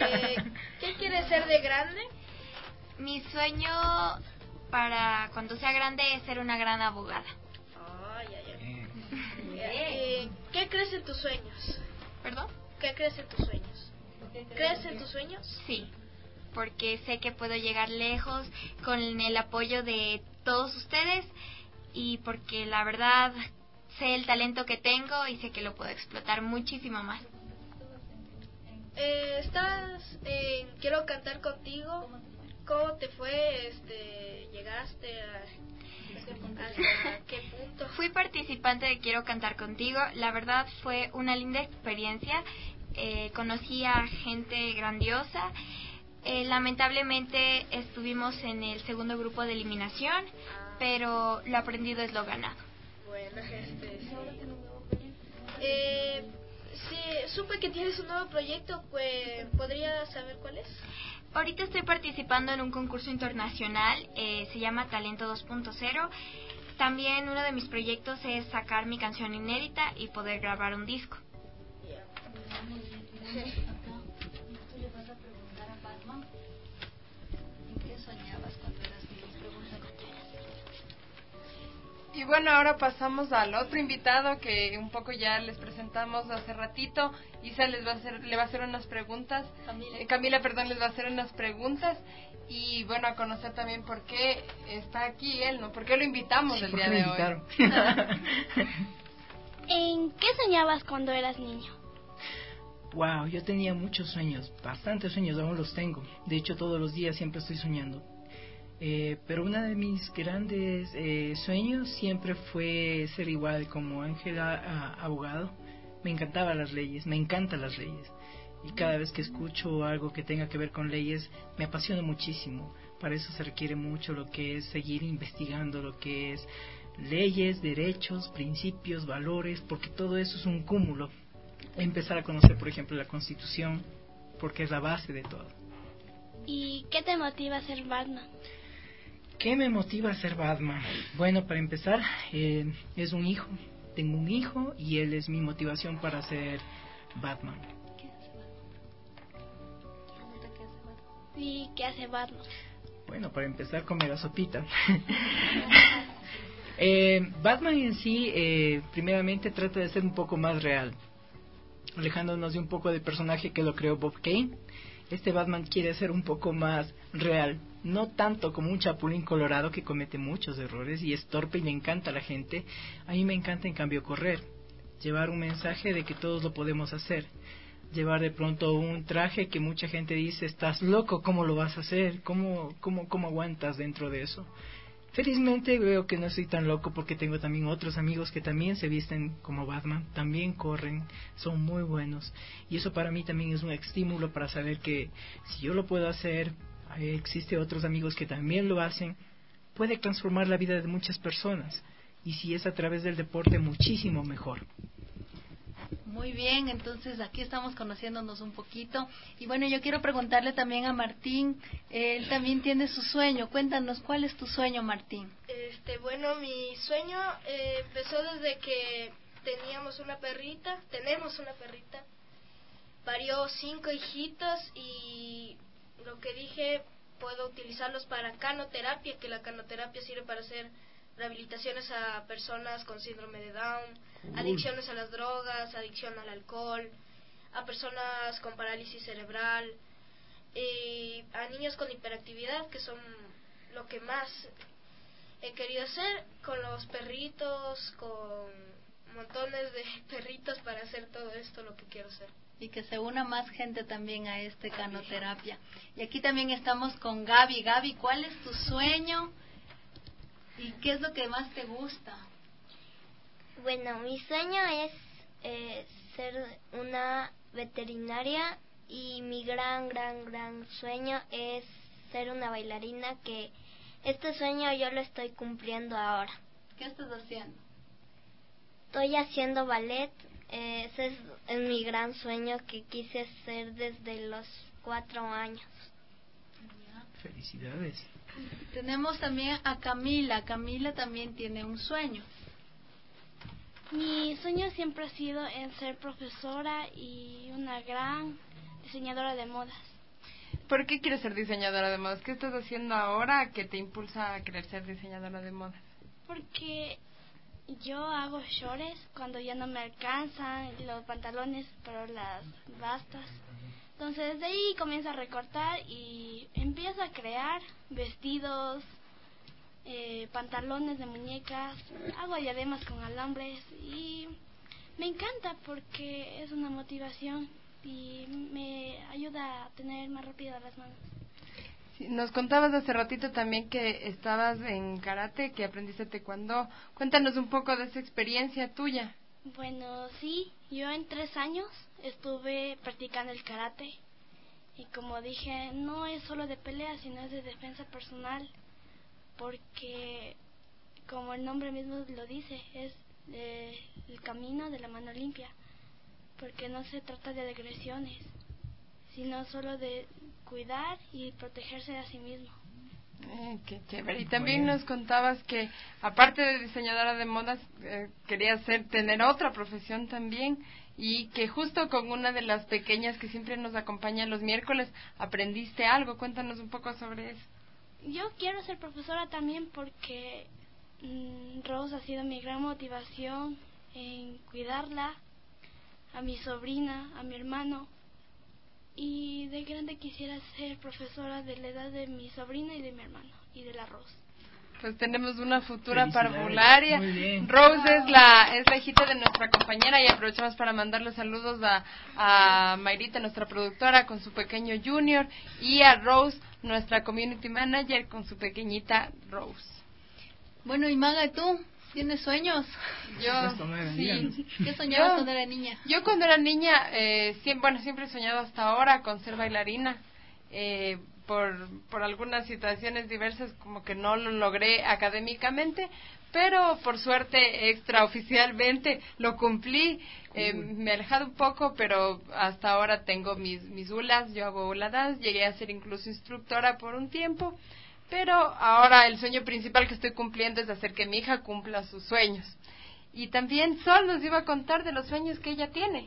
Eh, ¿Qué quieres ser de grande? Mi sueño para cuando sea grande es ser una gran abogada. Ay, ay, ay. Eh, ¿Qué crees en tus sueños? ¿Perdón? ¿Qué crees en tus sueños? ¿Crees en tus sueños? Sí, porque sé que puedo llegar lejos con el apoyo de todos ustedes y porque la verdad sé el talento que tengo y sé que lo puedo explotar muchísimo más. Eh, estás en Quiero Cantar Contigo. ¿Cómo te fue? Este, ¿Llegaste a, hasta qué punto? Fui participante de Quiero Cantar Contigo. La verdad fue una linda experiencia. Eh, conocí a gente grandiosa. Eh, lamentablemente estuvimos en el segundo grupo de eliminación, pero lo aprendido es lo ganado. Bueno, este, sí. Eh, sí, supe que tienes un nuevo proyecto, pues, ¿podría saber cuál es? Ahorita estoy participando en un concurso internacional, eh, se llama Talento dos punto cero. También uno de mis proyectos es sacar mi canción inédita y poder grabar un disco. Y bueno, ahora pasamos al otro invitado que un poco ya les presentamos hace ratito. Isa les va a hacer, le va a hacer unas preguntas. Camila. Eh, Camila, perdón, les va a hacer unas preguntas. Y bueno, a conocer también por qué está aquí él, ¿no? ¿Por qué lo invitamos sí, el día de hoy? ¿En qué soñabas cuando eras niño? Wow, yo tenía muchos sueños, bastantes sueños, aún los tengo. De hecho, todos los días siempre estoy soñando. Eh, pero uno de mis grandes eh, sueños siempre fue ser igual como Ángela, abogado. Me encantaban las leyes, me encantan las leyes. Y cada vez que escucho algo que tenga que ver con leyes, me apasiona muchísimo. Para eso se requiere mucho lo que es seguir investigando, lo que es leyes, derechos, principios, valores, porque todo eso es un cúmulo. Empezar a conocer, por ejemplo, la Constitución, porque es la base de todo. ¿Y qué te motiva a ser Batman? ¿Qué me motiva a ser Batman? Bueno, para empezar, eh, es un hijo. Tengo un hijo y él es mi motivación para ser Batman. ¿Y qué hace Batman? Bueno, para empezar, come la sopita. eh, Batman en sí, eh, primeramente trata de ser un poco más real, alejándonos de un poco del personaje que lo creó Bob Kane. Este Batman quiere ser un poco más real, no tanto como un chapulín colorado que comete muchos errores y es torpe y le encanta a la gente. A mí me encanta en cambio correr, llevar un mensaje de que todos lo podemos hacer, llevar de pronto un traje que mucha gente dice, estás loco, ¿cómo lo vas a hacer? ¿Cómo, cómo, cómo aguantas dentro de eso? Felizmente veo que no soy tan loco porque tengo también otros amigos que también se visten como Batman, también corren, son muy buenos. Y eso para mí también es un estímulo para saber que si yo lo puedo hacer, existe otros amigos que también lo hacen, puede transformar la vida de muchas personas. Y si es a través del deporte, muchísimo mejor. Muy bien, entonces aquí estamos conociéndonos un poquito. Y bueno, yo quiero preguntarle también a Martín, él también tiene su sueño. Cuéntanos, ¿cuál es tu sueño, Martín? Este, bueno, mi sueño eh, empezó desde que teníamos una perrita, tenemos una perrita. Parió cinco hijitos y lo que dije, puedo utilizarlos para canoterapia, que la canoterapia sirve para hacer rehabilitaciones a personas con síndrome de Down, adicciones a las drogas, adicción al alcohol, a personas con parálisis cerebral, y a niños con hiperactividad, que son lo que más he querido hacer, con los perritos, con montones de perritos para hacer todo esto, lo que quiero hacer. Y que se una más gente también a este canoterapia. Y aquí también estamos con Gaby. Gaby, ¿cuál es tu sueño? ¿Y qué es lo que más te gusta? Bueno, mi sueño es eh, ser una veterinaria y mi gran, gran, gran sueño es ser una bailarina, que este sueño yo lo estoy cumpliendo ahora. ¿Qué estás haciendo? Estoy haciendo ballet, eh, ese es, es mi gran sueño que quise hacer desde los cuatro años. Felicidades. Tenemos también a Camila. Camila también tiene un sueño. Mi sueño siempre ha sido en ser profesora y una gran diseñadora de modas. ¿por qué quieres ser diseñadora de modas? ¿Qué estás haciendo ahora que te impulsa a querer ser diseñadora de modas? Porque yo hago shorts cuando ya no me alcanzan los pantalones para las bastas. Entonces de ahí comienzo a recortar y empiezo a crear vestidos, eh, pantalones de muñecas, hago diademas con alambres y me encanta porque es una motivación y me ayuda a tener más rápido las manos. Sí, nos contabas hace ratito también que estabas en karate, que aprendiste taekwondo. Cuéntanos un poco de esa experiencia tuya. Bueno, sí, yo en tres años estuve practicando el karate y como dije, no es solo de pelea, sino es de defensa personal, porque como el nombre mismo lo dice, es eh, el camino de la mano limpia, porque no se trata de agresiones, sino solo de cuidar y protegerse a sí mismo. Eh, qué chévere. Y también nos contabas que aparte de diseñadora de modas eh, querías ser, tener otra profesión también, y que justo con una de las pequeñas que siempre nos acompaña los miércoles aprendiste algo. Cuéntanos un poco sobre eso. Yo quiero ser profesora también porque mmm, Rose ha sido mi gran motivación en cuidarla, a mi sobrina, a mi hermano, y de grande quisiera ser profesora de la edad de mi sobrina y de mi hermano y de la Rose. Pues tenemos una futura parvularia. Rose es la es la hijita de nuestra compañera y aprovechamos para mandarle saludos a, a Mayrita, nuestra productora, con su pequeño Junior, y a Rose, nuestra community manager, con su pequeñita Rose. Bueno, y Maga, ¿tú tienes sueños? Yo, sí. ¿Qué soñabas yo, cuando era niña? Yo cuando era niña, eh, siempre, bueno, siempre he soñado hasta ahora con ser bailarina. Eh, por, por algunas situaciones diversas como que no lo logré académicamente, pero por suerte extraoficialmente lo cumplí. Eh, me he alejado un poco, pero hasta ahora tengo mis, mis hulas, yo hago hula dance, llegué a ser incluso instructora por un tiempo, pero ahora el sueño principal que estoy cumpliendo es hacer que mi hija cumpla sus sueños. Y también Sol nos iba a contar de los sueños que ella tiene,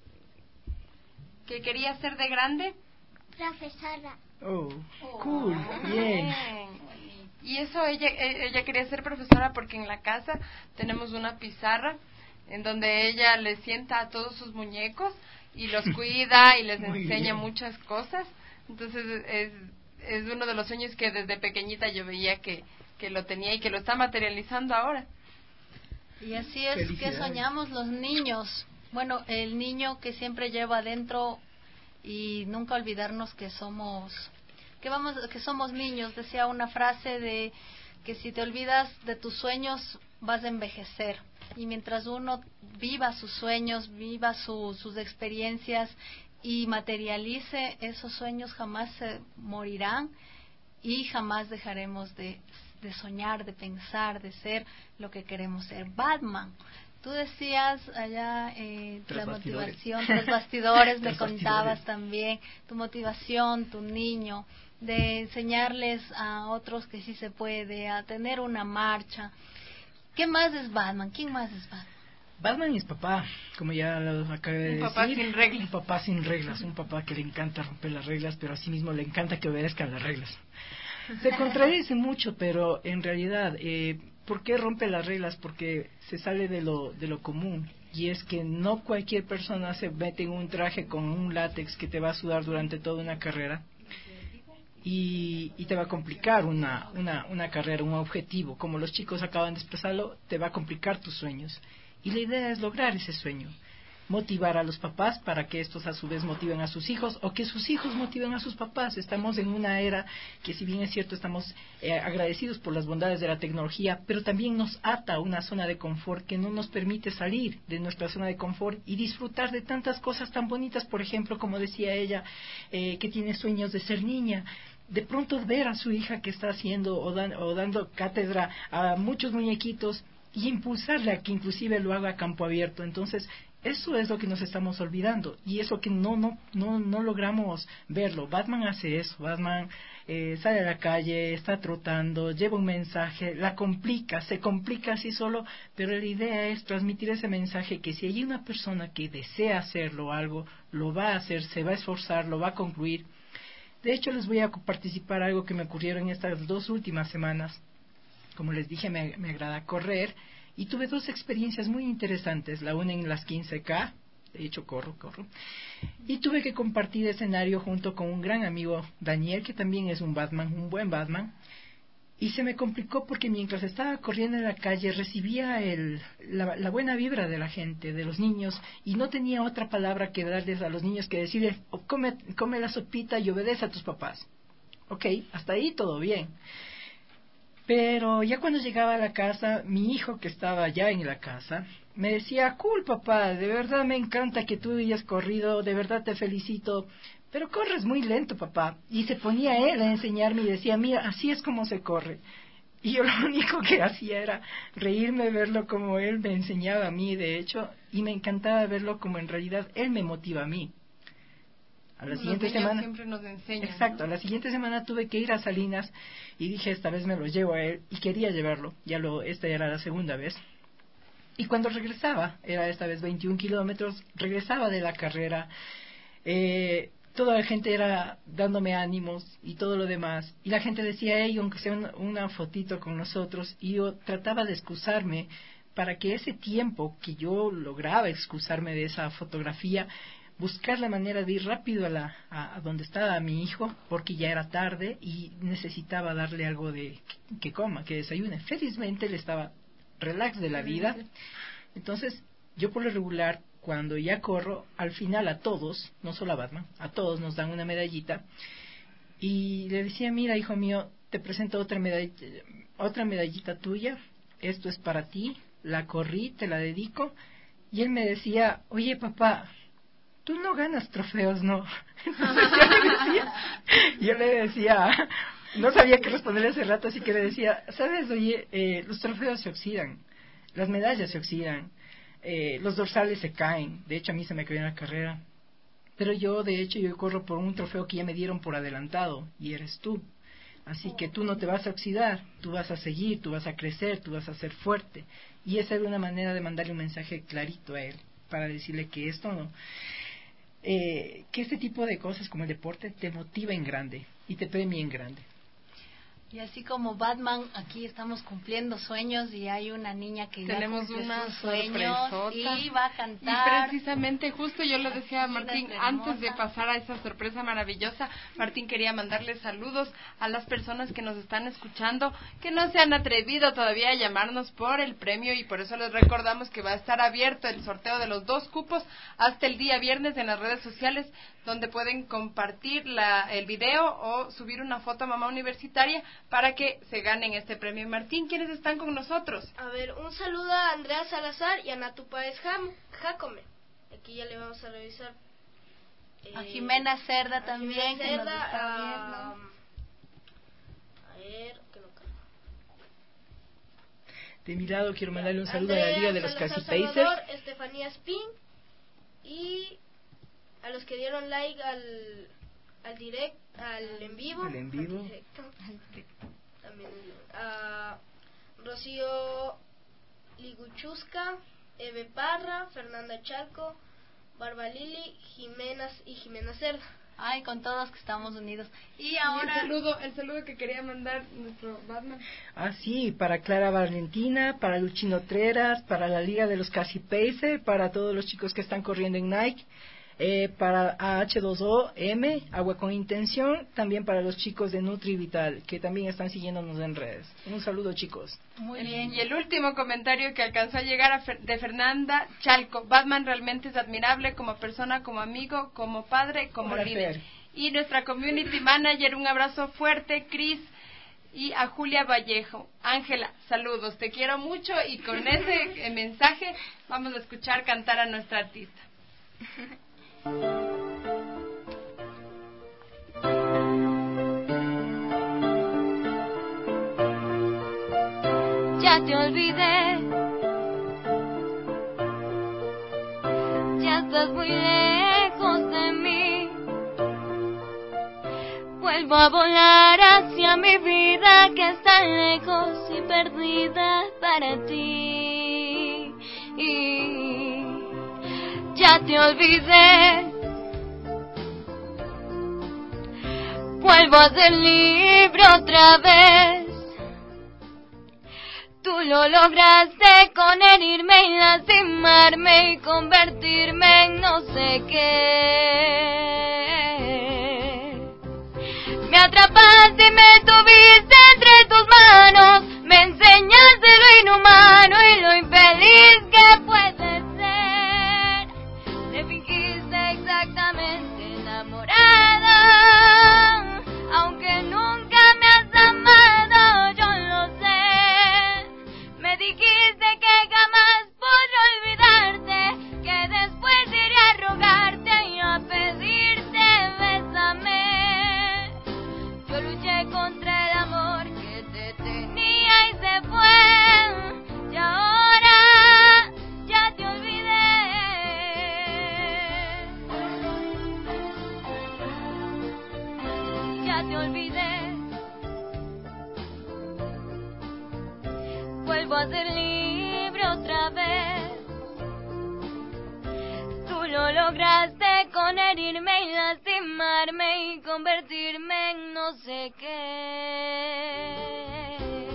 que quería ser de grande. Profesora. Oh, cool, bien. Y eso, ella ella quería ser profesora porque en la casa tenemos una pizarra en donde ella les sienta a todos sus muñecos y los cuida y les enseña bien. Muchas cosas. Entonces es, es uno de los sueños que desde pequeñita yo veía que, que lo tenía y que lo está materializando ahora. Y así es que soñamos los niños. Bueno, el niño que siempre lleva adentro, y nunca olvidarnos que somos que vamos que somos niños. Decía una frase de que si te olvidas de tus sueños vas a envejecer, y mientras uno viva sus sueños, viva su, sus experiencias y materialice esos sueños, jamás se morirán y jamás dejaremos de, de soñar, de pensar, de ser lo que queremos ser. Batman. Tú decías allá eh, la motivación, tras bastidores, me contabas también tu motivación, tu niño, de enseñarles a otros que sí se puede, a tener una marcha. ¿Qué más es Batman? ¿Quién más es Batman? Batman es papá, como ya lo acabé de decir. Un papá sin reglas. Un papá sin reglas, un papá que le encanta romper las reglas, pero asimismo le encanta que obedezcan las reglas. Se contradice mucho, pero en realidad... Eh, ¿Por qué rompe las reglas? Porque se sale de lo de lo común, y es que no cualquier persona se mete en un traje con un látex que te va a sudar durante toda una carrera y, y te va a complicar una, una, una carrera, un objetivo. Como los chicos acaban de expresarlo, te va a complicar tus sueños, y la idea es lograr ese sueño, motivar a los papás para que estos a su vez motiven a sus hijos, o que sus hijos motiven a sus papás. Estamos en una era que, si bien es cierto, estamos eh, agradecidos por las bondades de la tecnología, pero también nos ata a una zona de confort que no nos permite salir de nuestra zona de confort y disfrutar de tantas cosas tan bonitas. Por ejemplo, como decía ella, eh, que tiene sueños de ser niña, de pronto ver a su hija que está haciendo o, dan, o dando cátedra a muchos muñequitos y impulsarle a que inclusive lo haga a campo abierto. Entonces, eso es lo que nos estamos olvidando, y eso que no no no no logramos verlo. Batman hace eso. Batman eh, sale a la calle, está trotando, lleva un mensaje, la complica, se complica así solo, pero la idea es transmitir ese mensaje, que si hay una persona que desea hacerlo algo, lo va a hacer, se va a esforzar, lo va a concluir. De hecho, les voy a participar algo que me ocurrieron en estas dos últimas semanas. Como les dije, me, me agrada correr y tuve dos experiencias muy interesantes. La una en las quince K, de hecho corro, corro. Y tuve que compartir escenario junto con un gran amigo, Daniel, que también es un Batman, un buen Batman. Y se me complicó porque mientras estaba corriendo en la calle recibía el, la, la buena vibra de la gente, de los niños, y no tenía otra palabra que darles a los niños que decirles, oh, come, come la sopita y obedece a tus papás. Ok, hasta ahí todo bien. Pero ya cuando llegaba a la casa, mi hijo que estaba ya en la casa, me decía, cool papá, de verdad me encanta que tú hayas corrido, de verdad te felicito, pero corres muy lento, papá. Y se ponía él a enseñarme y decía, mira, así es como se corre. Y yo lo único que hacía era reírme, verlo como él me enseñaba a mí, de hecho, y me encantaba verlo como en realidad él me motiva a mí. A la Los siguiente niños semana siempre nos enseñan, exacto, ¿no? A la siguiente semana tuve que ir a Salinas y dije, esta vez me lo llevo a él, y quería llevarlo, ya lo, esta era la segunda vez. Y cuando regresaba, era esta vez veintiún kilómetros, regresaba de la carrera, eh, toda la gente era dándome ánimos y todo lo demás, y la gente decía, hey, aunque sea una, una fotito con nosotros, y yo trataba de excusarme para que ese tiempo que yo lograba excusarme de esa fotografía, buscar la manera de ir rápido a, la, a, a donde estaba mi hijo, porque ya era tarde y necesitaba darle algo de que, que coma, que desayune. Felizmente él estaba relax de la vida. Entonces, yo por lo regular, cuando ya corro, al final a todos, no solo a Batman, a todos nos dan una medallita. Y le decía, mira, hijo mío, te presento otra medallita, otra medallita tuya, esto es para ti, la corrí, te la dedico. Y él me decía, oye papá, tú no ganas trofeos, ¿no? Entonces yo le decía, yo le decía, no sabía qué responderle hace rato, así que le decía, sabes, oye, eh, los trofeos se oxidan, las medallas se oxidan, eh, los dorsales se caen, de hecho a mí se me cayó en la carrera, pero yo, de hecho, yo corro por un trofeo que ya me dieron por adelantado, y eres tú. Así que tú no te vas a oxidar, tú vas a seguir, tú vas a crecer, tú vas a ser fuerte. Y esa era una manera de mandarle un mensaje clarito a él, para decirle que esto no... Eh, que este tipo de cosas como el deporte te motiva en grande y te premia en grande. Y así como Batman, aquí estamos cumpliendo sueños y hay una niña que tenemos ya cumple una sus sueños y va a cantar. Y precisamente justo yo le decía a Martín, antes de pasar a esa sorpresa maravillosa, Martín quería mandarle saludos a las personas que nos están escuchando, que no se han atrevido todavía a llamarnos por el premio, y por eso les recordamos que va a estar abierto el sorteo de los dos cupos hasta el día viernes en las redes sociales, donde pueden compartir la, el video o subir una foto a Mamá Universitaria para que se ganen este premio. Martín, ¿quiénes están con nosotros? A ver, un saludo a Andrea Salazar y a Natu Páez Jacome. Aquí ya le vamos a revisar. Eh, a Jimena Cerda a Jimena también, Cerda, que nos está viendo. A, a ver, que no carga. De mi lado quiero mandarle un saludo Andrea a la Liga de los Salazar Casi Pacers. Salvador, Estefanía Spin, y a los que dieron like al al direct, al en vivo, al en vivo. También a Rocío Liguchusca, Eve Parra, Fernanda Chalco, Barba Lili, Jimena y Jimena Cerda. Ay, con todos que estamos unidos. Y ahora y el saludo, el saludo que quería mandar nuestro Batman. Ah, sí, para Clara Valentina, para Luchino Treras, para la Liga de los Casi Pacers, para todos los chicos que están corriendo en Nike. Eh, para A H dos O M, Agua con Intención, también para los chicos de Nutri Vital, que también están siguiéndonos en redes. Un saludo, chicos. Muy bien. Y el último comentario que alcanzó a llegar a Fer, de Fernanda Chalco. Batman realmente es admirable como persona, como amigo, como padre, como Hola, líder. Fer. Y nuestra community manager, un abrazo fuerte, Cris. Y a Julia Vallejo. Ángela, saludos, te quiero mucho, y con ese eh, mensaje vamos a escuchar cantar a nuestra artista. Ya te olvidé, ya estás muy lejos de mí. Vuelvo a volar hacia mi vida que está lejos y perdida para ti. Y ya te olvidé, Vuelvo a ser libre otra vez. Tú lo lograste con herirme y lastimarme y convertirme en no sé qué. Me atrapaste y me tuviste entre tus manos, me enseñaste lo inhumano y lo infeliz que puede ser. Te fingiste exactamente enamorada, aunque nunca me has amado, yo lo sé. Me dijiste que jamás podré olvidarte, que después iré a rogarte y a pedirte bésame. Yo luché contra el amor que te tenía y se fue, y ahora ya te olvidé. Ya te olvidé. Vuelvo a ser libre otra vez. Tú lo lograste con herirme y lastimarme y convertirme en no sé qué.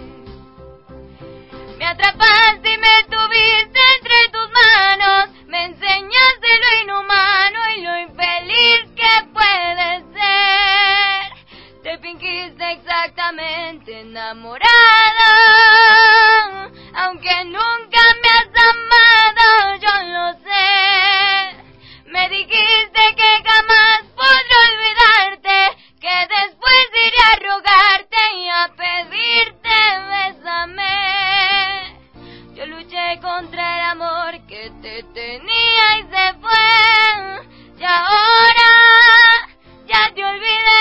Me atrapaste y me tuviste entre tus manos, me enseñaste lo inhumano y lo infeliz que puede ser. Te fingiste exactamente enamorada, aunque nunca me has amado, yo lo sé. Me dijiste que jamás podré olvidarte, que después iré a rogarte y a pedirte bésame. Yo luché contra el amor que te tenía y se fue, y ahora ya te olvidé.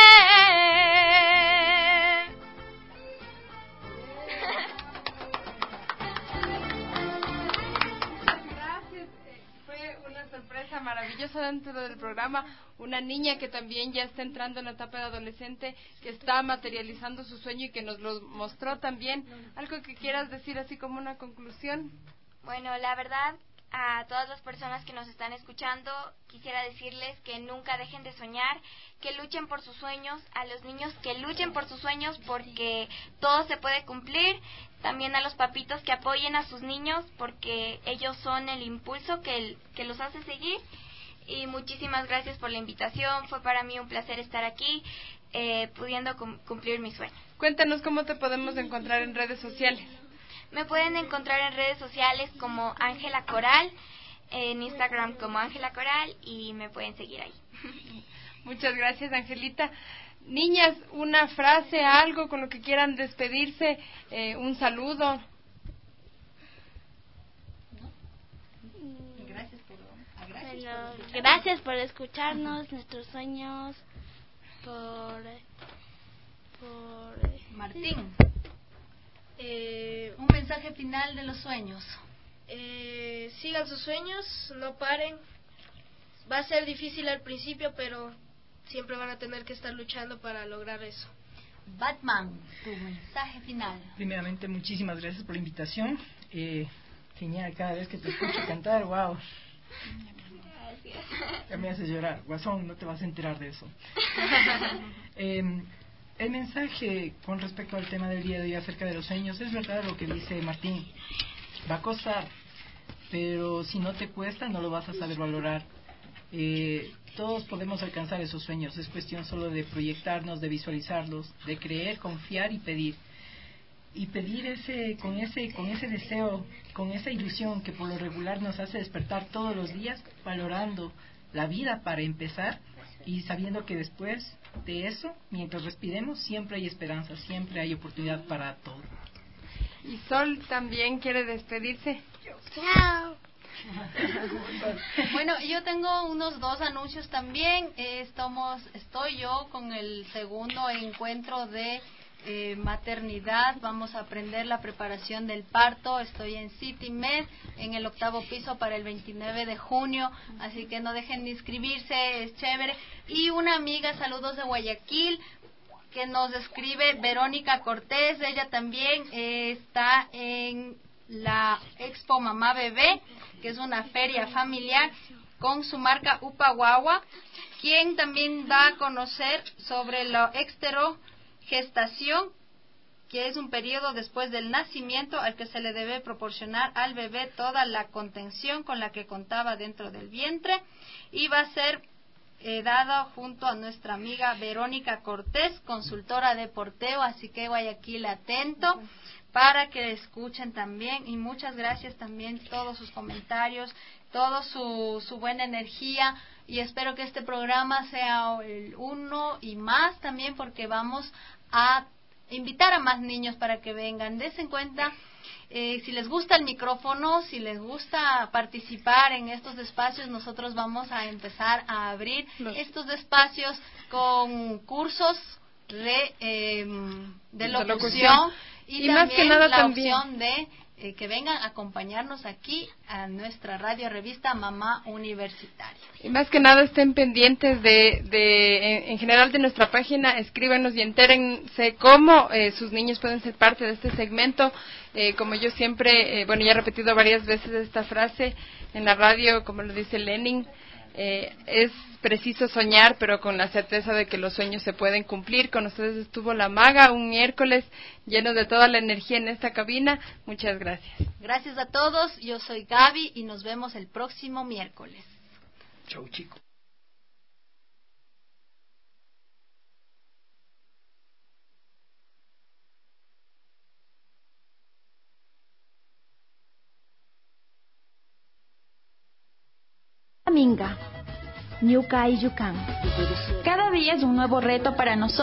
Sorpresa maravillosa dentro del programa, una niña que también ya está entrando en la etapa de adolescente, que está materializando su sueño y que nos lo mostró también. ¿Algo que quieras decir así como una conclusión? Bueno, la verdad, a todas las personas que nos están escuchando, quisiera decirles que nunca dejen de soñar, que luchen por sus sueños, a los niños que luchen por sus sueños porque todo se puede cumplir. También a los papitos que apoyen a sus niños porque ellos son el impulso que, que los hace seguir. Y muchísimas gracias por la invitación. Fue para mí un placer estar aquí, eh, pudiendo cum- cumplir mi sueño. Cuéntanos cómo te podemos encontrar en redes sociales. Me pueden encontrar en redes sociales como Ángela Coral, en Instagram como Ángela Coral y me pueden seguir ahí. Muchas gracias, Angelita. Niñas, una frase, algo con lo que quieran despedirse, eh, un saludo. Gracias por, gracias, bueno, por gracias por escucharnos, nuestros sueños, por... por Martín, Eh, un mensaje final de los sueños. Eh, sigan sus sueños, no paren. Va a ser difícil al principio, pero siempre van a tener que estar luchando para lograr eso. Batman, tu mensaje final. Primeramente, muchísimas gracias por la invitación. Eh, genial, cada vez que te escucho cantar, wow. Gracias. Ya me haces llorar. Guasón, no te vas a enterar de eso. eh, el mensaje con respecto al tema del día de hoy acerca de los sueños, es verdad lo que dice Martín. Va a costar, pero si no te cuesta, no lo vas a saber valorar. Eh, todos podemos alcanzar esos sueños, es cuestión solo de proyectarnos, de visualizarlos, de creer, confiar y pedir. Y pedir ese con ese con ese deseo, con esa ilusión que por lo regular nos hace despertar todos los días, valorando la vida para empezar y sabiendo que después de eso, mientras respiremos, siempre hay esperanza, siempre hay oportunidad para todo. Y Sol también quiere despedirse. Chao. Bueno, yo tengo unos dos anuncios también. Eh, estamos, estoy yo con el segundo encuentro de eh, maternidad. Vamos a aprender la preparación del parto. Estoy en CityMed, en el octavo piso para el veintinueve de junio. Así que no dejen de inscribirse, es chévere. Y una amiga, saludos de Guayaquil, que nos escribe Verónica Cortés. Ella también eh, está en la Expo Mamá Bebé, que es una feria familiar con su marca Upa Guagua, quien también va a conocer sobre la exterogestación, que es un periodo después del nacimiento al que se le debe proporcionar al bebé toda la contención con la que contaba dentro del vientre, y va a ser eh, dado junto a nuestra amiga Verónica Cortés, consultora de porteo, así que Guayaquil atento para que escuchen también, y muchas gracias también todos sus comentarios, toda su, su buena energía, y espero que este programa sea el uno y más también, porque vamos a invitar a más niños para que vengan. Desen cuenta, eh, si les gusta el micrófono, si les gusta participar en estos espacios, nosotros vamos a empezar a abrir Los. estos espacios con cursos de, eh, de locución, de locución y, y también más que nada la también. opción de eh, que vengan a acompañarnos aquí a nuestra radio revista Mamá Universitaria. Y más que nada estén pendientes de, de en, en general de nuestra página, escríbanos y entérense cómo eh, sus niños pueden ser parte de este segmento. Eh, como yo siempre, eh, bueno, ya he repetido varias veces esta frase en la radio, como lo dice Lenin, eh, es preciso soñar, pero con la certeza de que los sueños se pueden cumplir. Con ustedes estuvo la Maga, un miércoles lleno de toda la energía en esta cabina. Muchas gracias. Gracias a todos, yo soy Gaby y nos vemos el próximo miércoles. Chau, chicos. Minga, Ñuka y Yucán. Cada día es un nuevo reto para nosotros.